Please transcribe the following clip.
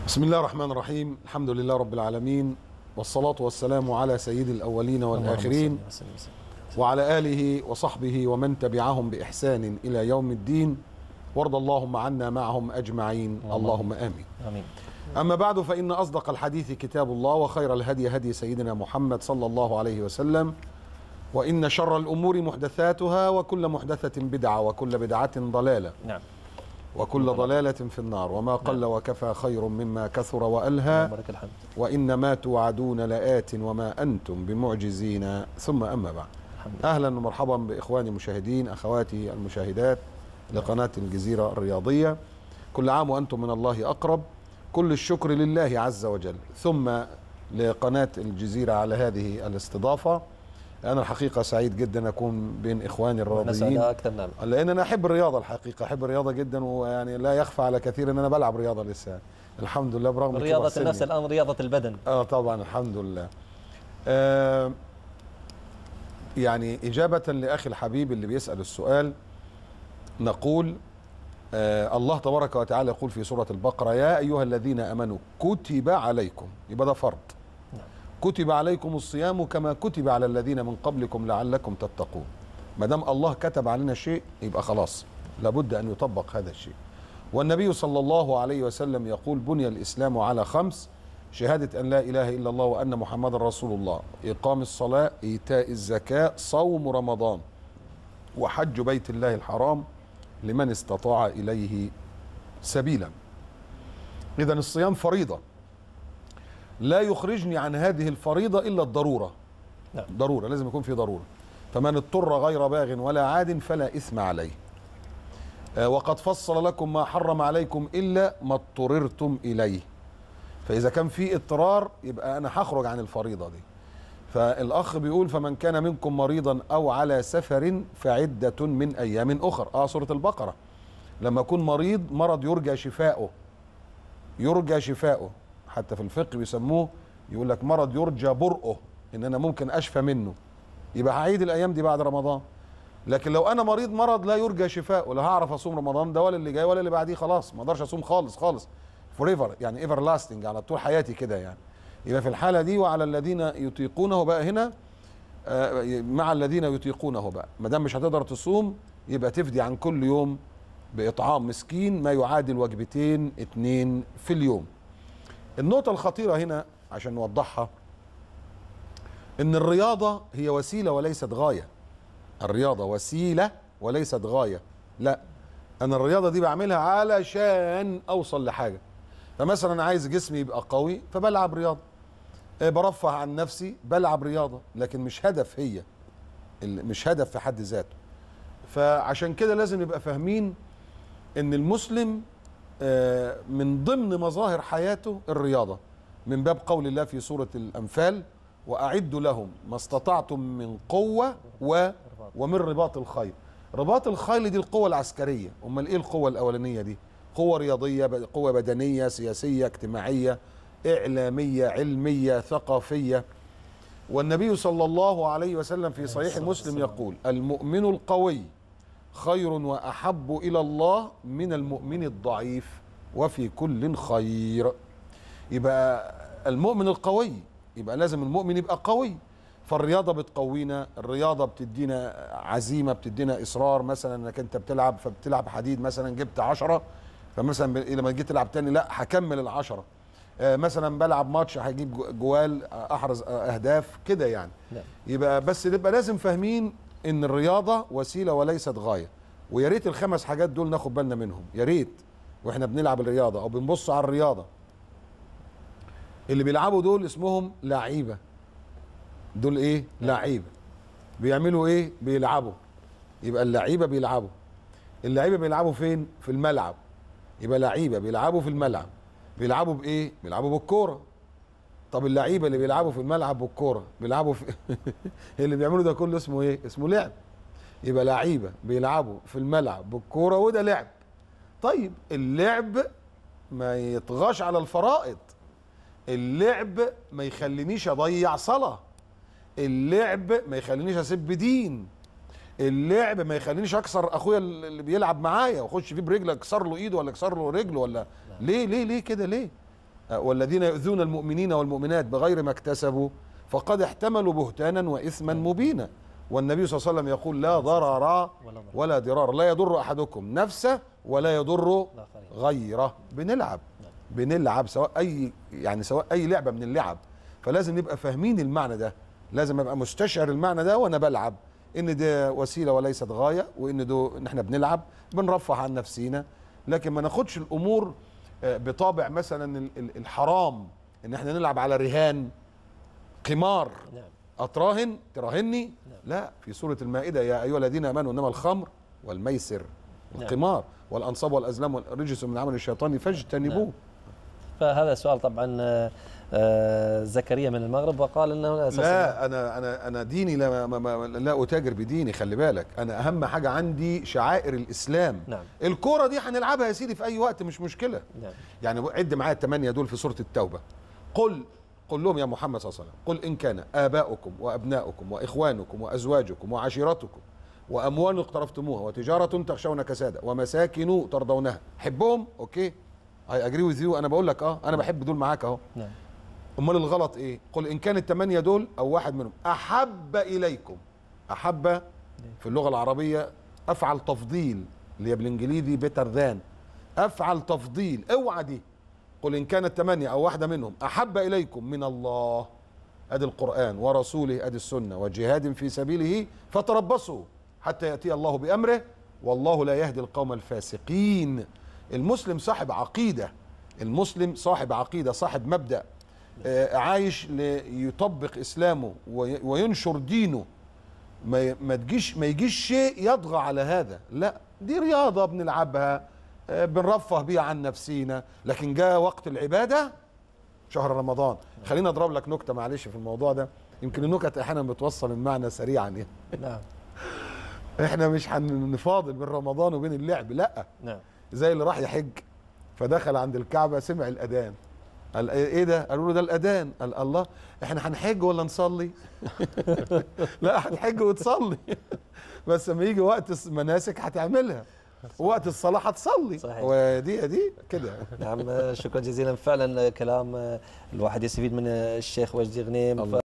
بسم الله الرحمن الرحيم. الحمد لله رب العالمين، والصلاة والسلام على سيد الأولين والآخرين وعلى آله وصحبه ومن تبعهم بإحسان إلى يوم الدين، وارض اللهم عنا معهم أجمعين، اللهم آمين. أما بعد، فإن أصدق الحديث كتاب الله، وخير الهدي هدي سيدنا محمد صلى الله عليه وسلم، وإن شر الأمور محدثاتها، وكل محدثة بدعة، وكل بدعة ضلالة، نعم، وكل ضلالة في النار، وما قل وكفى خير مما كثر وألهى، وإنما توعدون لآت وما أنتم بمعجزين، ثم أما بعد. أهلا ومرحبا بإخواني المشاهدين، أخواتي المشاهدات لقناة الجزيرة الرياضية، كل عام وأنتم من الله أقرب. كل الشكر لله عز وجل، ثم لقناة الجزيرة على هذه الاستضافة. أنا الحقيقة سعيد جدا أكون بين إخواني الرياضيين، لأن أنا أحب الرياضة، الحقيقة أحب الرياضة جدا، ويعني لا يخفى على كثير أن أنا بلعب رياضة لسه الحمد لله، برغم رياضة النفس الآن رياضة البدن. طبعا الحمد لله. يعني إجابة لأخي الحبيب اللي بيسأل السؤال، نقول الله تبارك وتعالى يقول في سورة البقرة: يا أيها الذين آمنوا كتب عليكم، يبقى ده فرض، كتب عليكم الصيام كما كتب على الذين من قبلكم لعلكم تتقون. ما دام الله كتب علينا شيء يبقى خلاص لابد أن يطبق هذا الشيء. والنبي صلى الله عليه وسلم يقول: بني الإسلام على 5: شهادة أن لا إله إلا الله وأن محمد رسول الله، إقام الصلاة، إيتاء الزكاة، صوم رمضان، وحج بيت الله الحرام لمن استطاع إليه سبيلا. إذن الصيام فريضة، لا يخرجني عن هذه الفريضة إلا الضرورة. نعم. ضرورة، لازم يكون في ضرورة. فمن اضطر غير باغ ولا عاد فلا إثم عليه. وقد فصل لكم ما حرم عليكم إلا ما اضطررتم إليه. فإذا كان في اضطرار يبقى أنا هخرج عن الفريضة دي. فالأخ بيقول: فمن كان منكم مريضا أو على سفر فعدة من أيام أخر. سورة البقرة، لما يكون مريض مرض يرجى شفاؤه، يرجى شفاؤه، حتى في الفقه بيسموه، يقول لك مرض يرجى برؤه، ان انا ممكن اشفى منه، يبقى هعيد الايام دي بعد رمضان. لكن لو انا مريض مرض لا يرجى شفاؤه، لا هعرف اصوم رمضان ده ولا اللي جاي ولا اللي بعديه، خلاص ما اقدرش اصوم خالص خالص، فوريفر، يعني ايفر لاستنج، على طول حياتي كده يعني. يبقى في الحاله دي: وعلى الذين يطيقونه بقى هنا، مع الذين يطيقونه بقى، ما دام مش هتقدر تصوم يبقى تفدي عن كل يوم باطعام مسكين ما يعادل وجبتين 2 في اليوم. النقطة الخطيرة هنا عشان نوضحها، ان الرياضة هي وسيلة وليست غاية. الرياضة وسيلة وليست غاية، لا، انا الرياضة دي بعملها علشان اوصل لحاجة. فمثلا عايز جسمي يبقى قوي فبلعب رياضة، برفه عن نفسي بلعب رياضة، لكن مش هدف، هي مش هدف في حد ذاته. فعشان كده لازم نبقى فاهمين ان المسلم من ضمن مظاهر حياته الرياضة، من باب قول الله في سورة الأنفال: وأعدوا لهم ما استطعتم من قوة ومن رباط الخيل. رباط الخيل دي القوة العسكرية. أمال إيه القوة الأولانية دي؟ قوة رياضية، قوة بدنية، سياسية، اجتماعية، إعلامية، علمية، ثقافية. والنبي صلى الله عليه وسلم في صحيح مسلم يقول: المؤمن القوي خير وأحب إلى الله من المؤمن الضعيف، وفي كل خير. يبقى المؤمن القوي، يبقى لازم المؤمن يبقى قوي. فالرياضة بتقوينا، الرياضة بتدينا عزيمة، بتدينا إصرار. مثلا انك انت بتلعب، فبتلعب حديد، مثلا جبت 10، فمثلا لما جيت تلعب تاني لا هكمل ال10. مثلا بلعب ماتش هجيب جوال، احرز اهداف كده يعني. يبقى بس نبقى لازم فاهمين ان الرياضة وسيلة وليست غاية. ويا ريت ال5 حاجات دول ناخد بالنا منهم، يا ريت واحنا بنلعب الرياضة او بنبص على الرياضة. اللي بيلعبوا دول اسمهم لعيبة. دول ايه؟ لعيبة. بيعملوا ايه؟ بيلعبوا. يبقى اللعيبة بيلعبوا. اللعيبة بيلعبوا فين؟ في الملعب. يبقى لعيبة بيلعبوا في الملعب. بيلعبوا بايه؟ بيلعبوا بالكورة. طب اللعيبة اللي بيلعبوا في الملعب بالكورة بيلعبوا في اللي بيعملوا ده كله اسمه ايه؟ اسمه لعب. يبقى لعيبة بيلعبوا في الملعب بالكورة، وده لعب. طيب اللعب ما يطغاش على الفرائض، اللعب ما يخلينيش اضيع صلاة، اللعب ما يخلينيش اسب دين، اللعب ما يخلينيش اكسر اخويا اللي بيلعب معايا واخش فيه برجل اكسر له ايده ولا اكسر له رجله ولا ليه كده ليه؟ والذين يؤذون المؤمنين والمؤمنات بغير ما اكتسبوا فقد احتملوا بهتانا وإثما مبينا. والنبي صلى الله عليه وسلم يقول لا ضرر ولا ضرار، لا يضر أحدكم نفسه ولا يضر غيره. بنلعب سواء أي لعبة من اللعب، فلازم نبقى فاهمين المعنى ده، لازم أبقى مستشعر المعنى ده وأنا بلعب، إن ده وسيلة وليست غاية، إن إحنا بنلعب بنرفه عن نفسينا، لكن ما ناخدش الأمور بطابع مثلا الحرام، إن إحنا نلعب على رهان قمار. تراهني. لا، في سورة المائدة يا أيها الذين آمنوا إنما الخمر والميسر والقمار والأنصاب والأزلام والرجس من عمل الشيطان فاجتنبوه. فهذا سؤال طبعا زكريا من المغرب، وقال انه لا، انا ديني لا اتاجر بديني، خلي بالك، انا اهم حاجه عندي شعائر الاسلام. الكوره دي هنلعبها يا سيدي في اي وقت، مش مشكله. يعني عد معايا ال8 دول في سوره التوبه. قل لهم يا محمد صلى الله عليه وسلم، قل ان كان اباؤكم وابناؤكم واخوانكم وازواجكم وعشيرتكم واموال اقترفتموها وتجاره تخشون كسادها ومساكن ترضونها، حبهم. اوكي، اي اجري وذ يو، انا بقول لك انا بحب دول معاك اهو. امال الغلط ايه؟ قل ان كان ال8 دول او واحد منهم احب اليكم. احب في اللغه العربيه افعل تفضيل، اللي هي بالانجليزي بيتر ذان، افعل تفضيل. اوعى دي. قل ان كانت 8 او واحده منهم احب اليكم من الله، ادي القران، ورسوله، ادي السنه، وجهاد في سبيله فتربصوا حتى ياتي الله بامره والله لا يهدي القوم الفاسقين. المسلم صاحب عقيده، المسلم صاحب عقيده، صاحب مبدأ، عايش ليطبق اسلامه وينشر دينه. ما يجيش شيء يطغى على هذا. لا، دي رياضه بنلعبها، بنرفه بيها عن نفسينا، لكن جاء وقت العباده شهر رمضان. خلينا اضرب لك نكته معلش في الموضوع ده، يمكن النكت احيانا بتوصل المعنى سريعا يعني. نعم. احنا مش هنفاضل بين رمضان وبين اللعب، لا. نعم. زي اللي راح يحج فدخل عند الكعبه سمع الاذان، قال ايه ده؟ قالوا له ده الاذان. قال الله، احنا هنحج ولا نصلي؟ لا، هنحج وتصلي. بس لما يجي وقت المناسك هتعملها، وقت الصلاه هتصلي. صحيح. ودي كده. نعم، شكرا جزيلا. فعلا كلام الواحد يستفيد من الشيخ وجدي غنيم.